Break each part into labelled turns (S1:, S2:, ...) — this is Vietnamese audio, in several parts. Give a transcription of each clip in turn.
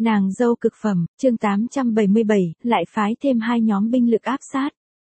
S1: Nàng dâu cực phẩm, chương 877, lại phái thêm 2 nhóm binh lực áp sát.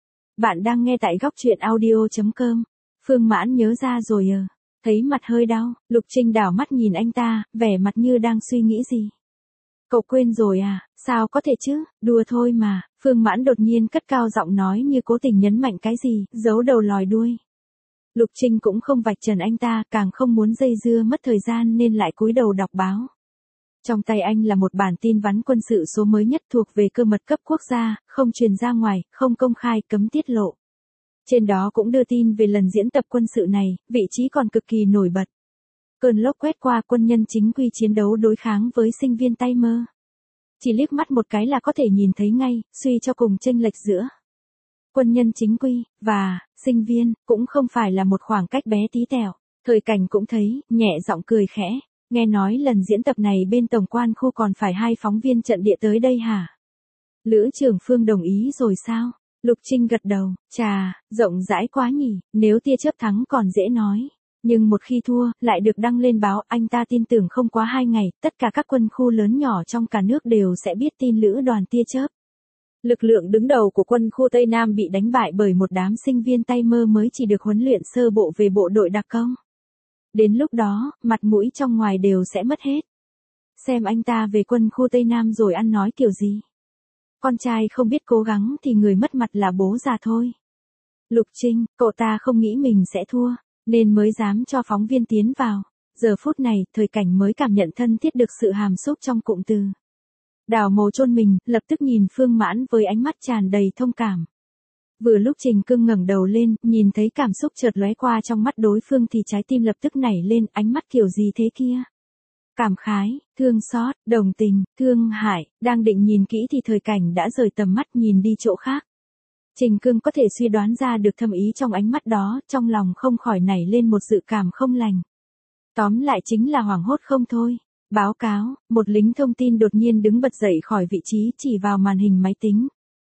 S1: Bạn đang nghe tại góc truyện audio.com. Phương Mãn nhớ ra rồi thấy mặt hơi đau, Lục Trinh đảo mắt nhìn anh ta, vẻ mặt như đang suy nghĩ gì. Cậu quên rồi à, sao có thể chứ, đùa thôi mà, Phương Mãn đột nhiên cất cao giọng nói như cố tình nhấn mạnh cái gì, giấu đầu lòi đuôi. Lục Trinh cũng không vạch trần anh ta, càng không muốn dây dưa mất thời gian nên lại cúi đầu đọc báo. Trong tay anh là một bản tin vắn quân sự số mới nhất thuộc về cơ mật cấp quốc gia, không truyền ra ngoài, không công khai, cấm tiết lộ. Trên đó cũng đưa tin về lần diễn tập quân sự này, vị trí còn cực kỳ nổi bật. Cơn lốc quét qua, quân nhân chính quy chiến đấu đối kháng với sinh viên tay mơ. Chỉ liếc mắt một cái là có thể nhìn thấy ngay, suy cho cùng chênh lệch giữa quân nhân chính quy và sinh viên cũng không phải là một khoảng cách bé tí tẹo. Thời Cảnh cũng thấy, nhẹ giọng cười khẽ. Nghe nói lần diễn tập này bên tổng quan khu còn phải 2 phóng viên trận địa tới đây hả? Lữ trưởng Phương đồng ý rồi sao? Lục Trinh gật đầu, chà, rộng rãi quá nhỉ, nếu tia chớp thắng còn dễ nói. Nhưng một khi thua, lại được đăng lên báo, anh ta tin tưởng không quá 2 ngày, tất cả các quân khu lớn nhỏ trong cả nước đều sẽ biết tin lữ đoàn tia chớp. Lực lượng đứng đầu của quân khu Tây Nam bị đánh bại bởi một đám sinh viên tay mơ mới chỉ được huấn luyện sơ bộ về bộ đội đặc công. Đến lúc đó, mặt mũi trong ngoài đều sẽ mất hết. Xem anh ta về quân khu Tây Nam rồi ăn nói kiểu gì. Con trai không biết cố gắng thì người mất mặt là bố già thôi. Lục Trinh, cậu ta không nghĩ mình sẽ thua, nên mới dám cho phóng viên tiến vào. Giờ phút này, Thời Cảnh mới cảm nhận thân thiết được sự hàm xúc trong cụm từ. Đào mồ chôn mình, lập tức nhìn Phương Mãn với ánh mắt tràn đầy thông cảm. Vừa lúc Trình Cương ngẩng đầu lên, nhìn thấy cảm xúc chợt lóe qua trong mắt đối phương thì trái tim lập tức nảy lên, ánh mắt kiểu gì thế kia? Cảm khái, thương xót, đồng tình, thương hại, đang định nhìn kỹ thì Thời Cảnh đã rời tầm mắt nhìn đi chỗ khác. Trình Cương có thể suy đoán ra được thâm ý trong ánh mắt đó, trong lòng không khỏi nảy lên một dự cảm không lành. Tóm lại chính là hoảng hốt không thôi. Báo cáo, một lính thông tin đột nhiên đứng bật dậy khỏi vị trí chỉ vào màn hình máy tính.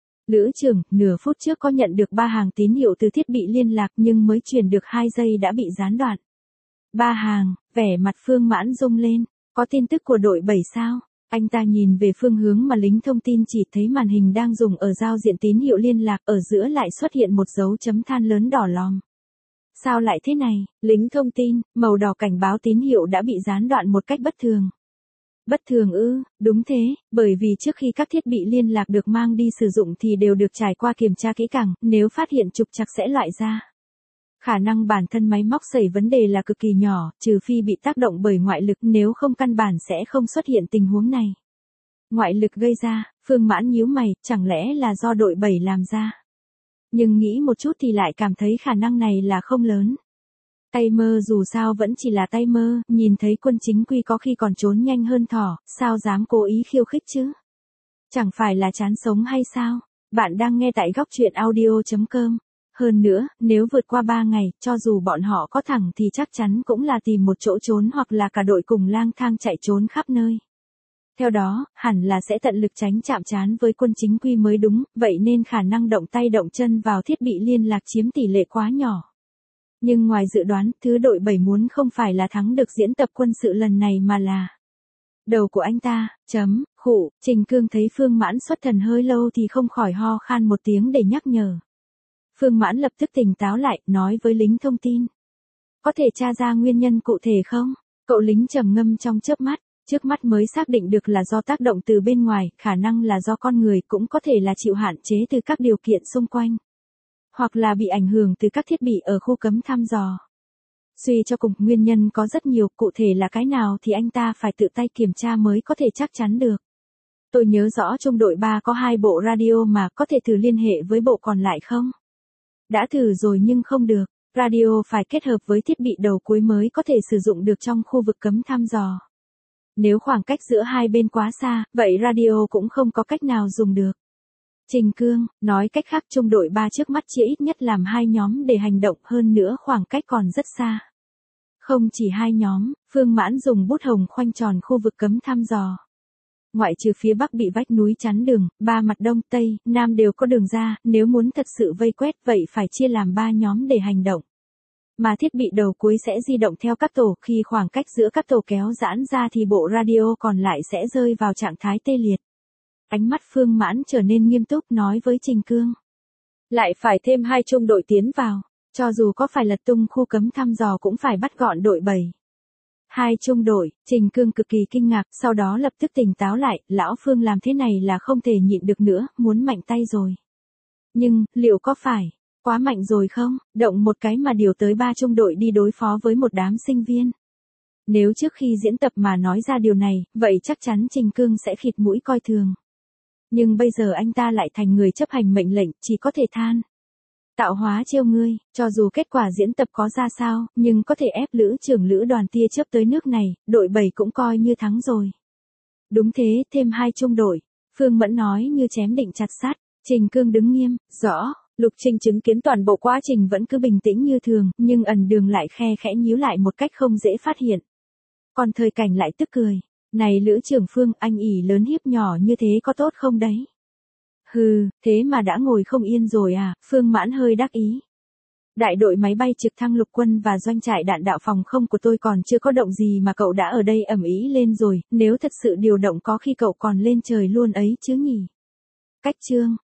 S1: Lữ trưởng, nửa phút trước có nhận được 3 hàng tín hiệu từ thiết bị liên lạc nhưng mới truyền được 2 giây đã bị gián đoạn. 3 hàng, vẻ mặt Phương Mãn rung lên, có tin tức của đội 7 sao? Anh ta nhìn về phương hướng mà lính thông tin chỉ thấy màn hình đang dùng ở giao diện tín hiệu liên lạc, ở giữa lại xuất hiện một dấu chấm than lớn đỏ lòm. Sao lại thế này? Lính thông tin, màu đỏ cảnh báo tín hiệu đã bị gián đoạn một cách bất thường. Bất thường ư, đúng thế, bởi vì trước khi các thiết bị liên lạc được mang đi sử dụng thì đều được trải qua kiểm tra kỹ càng, nếu phát hiện trục trặc sẽ loại ra. Khả năng bản thân máy móc xảy vấn đề là cực kỳ nhỏ, trừ phi bị tác động bởi ngoại lực, nếu không căn bản sẽ không xuất hiện tình huống này. Ngoại lực gây ra, Phương Mãn nhíu mày, chẳng lẽ là do đội 7 làm ra? Nhưng nghĩ một chút thì lại cảm thấy khả năng này là không lớn. Tay mơ dù sao vẫn chỉ là tay mơ, nhìn thấy quân chính quy có khi còn trốn nhanh hơn thỏ, sao dám cố ý khiêu khích chứ? Chẳng phải là chán sống hay sao? Bạn đang nghe tại góc truyện audio.com. Hơn nữa, nếu vượt qua 3 ngày, cho dù bọn họ có thẳng thì chắc chắn cũng là tìm một chỗ trốn hoặc là cả đội cùng lang thang chạy trốn khắp nơi. Theo đó, hẳn là sẽ tận lực tránh chạm trán với quân chính quy mới đúng, vậy nên khả năng động tay động chân vào thiết bị liên lạc chiếm tỷ lệ quá nhỏ. Nhưng ngoài dự đoán, thứ đội 7 muốn không phải là thắng được diễn tập quân sự lần này mà là đầu của anh ta, khụ, Trình Cương thấy Phương Mãn xuất thần hơi lâu thì không khỏi ho khan một tiếng để nhắc nhở. Phương Mãn lập tức tỉnh táo lại, nói với lính thông tin. Có thể tra ra nguyên nhân cụ thể không? Cậu lính trầm ngâm trong chớp mắt, trước mắt mới xác định được là do tác động từ bên ngoài, khả năng là do con người, cũng có thể là chịu hạn chế từ các điều kiện xung quanh. Hoặc là bị ảnh hưởng từ các thiết bị ở khu cấm thăm dò. Suy cho cùng, nguyên nhân có rất nhiều, cụ thể là cái nào thì anh ta phải tự tay kiểm tra mới có thể chắc chắn được. Tôi nhớ rõ trong đội 3 có 2 bộ radio mà, có thể thử liên hệ với bộ còn lại không? Đã thử rồi nhưng không được, radio phải kết hợp với thiết bị đầu cuối mới có thể sử dụng được trong khu vực cấm thăm dò. Nếu khoảng cách giữa hai bên quá xa, vậy radio cũng không có cách nào dùng được. Trình Cương, nói cách khác trung đội 3 trước mắt chia ít nhất làm 2 nhóm để hành động, hơn nữa khoảng cách còn rất xa. Không chỉ 2 nhóm, Phương Mãn dùng bút hồng khoanh tròn khu vực cấm thăm dò. Ngoại trừ phía Bắc bị vách núi chắn đường, 3 mặt Đông, Tây, Nam đều có đường ra, nếu muốn thật sự vây quét vậy phải chia làm 3 nhóm để hành động. Mà thiết bị đầu cuối sẽ di động theo các tổ, khi khoảng cách giữa các tổ kéo giãn ra thì bộ radio còn lại sẽ rơi vào trạng thái tê liệt. Ánh mắt Phương Mãn trở nên nghiêm túc nói với Trình Cương. Lại phải thêm 2 trung đội tiến vào, cho dù có phải lật tung khu cấm thăm dò cũng phải bắt gọn đội 7. 2 trung đội, Trình Cương cực kỳ kinh ngạc, sau đó lập tức tỉnh táo lại, lão Phương làm thế này là không thể nhịn được nữa, muốn mạnh tay rồi. Nhưng, liệu có phải quá mạnh rồi không? Động một cái mà điều tới 3 trung đội đi đối phó với một đám sinh viên. Nếu trước khi diễn tập mà nói ra điều này, vậy chắc chắn Trình Cương sẽ khịt mũi coi thường. Nhưng bây giờ anh ta lại thành người chấp hành mệnh lệnh, chỉ có thể than. Tạo hóa trêu ngươi, cho dù kết quả diễn tập có ra sao, nhưng có thể ép lữ trưởng lữ đoàn tia chớp tới nước này, đội 7 cũng coi như thắng rồi. Đúng thế, thêm 2 trung đội. Phương Mẫn nói như chém định chặt sắt. Trình Cương đứng nghiêm, rõ. Lục Trinh chứng kiến toàn bộ quá trình vẫn cứ bình tĩnh như thường, nhưng ẩn đường lại khe khẽ nhíu lại một cách không dễ phát hiện. Còn Thời Cảnh lại tức cười. Này lữ trưởng Phương, anh ỉ lớn hiếp nhỏ như thế có tốt không đấy? Hừ, thế mà đã ngồi không yên rồi à? Phương Mãn hơi đắc ý. Đại đội máy bay trực thăng lục quân và doanh trại đạn đạo phòng không của tôi còn chưa có động gì mà cậu đã ở đây ầm ĩ lên rồi, nếu thật sự điều động có khi cậu còn lên trời luôn ấy chứ nhỉ? Cách chương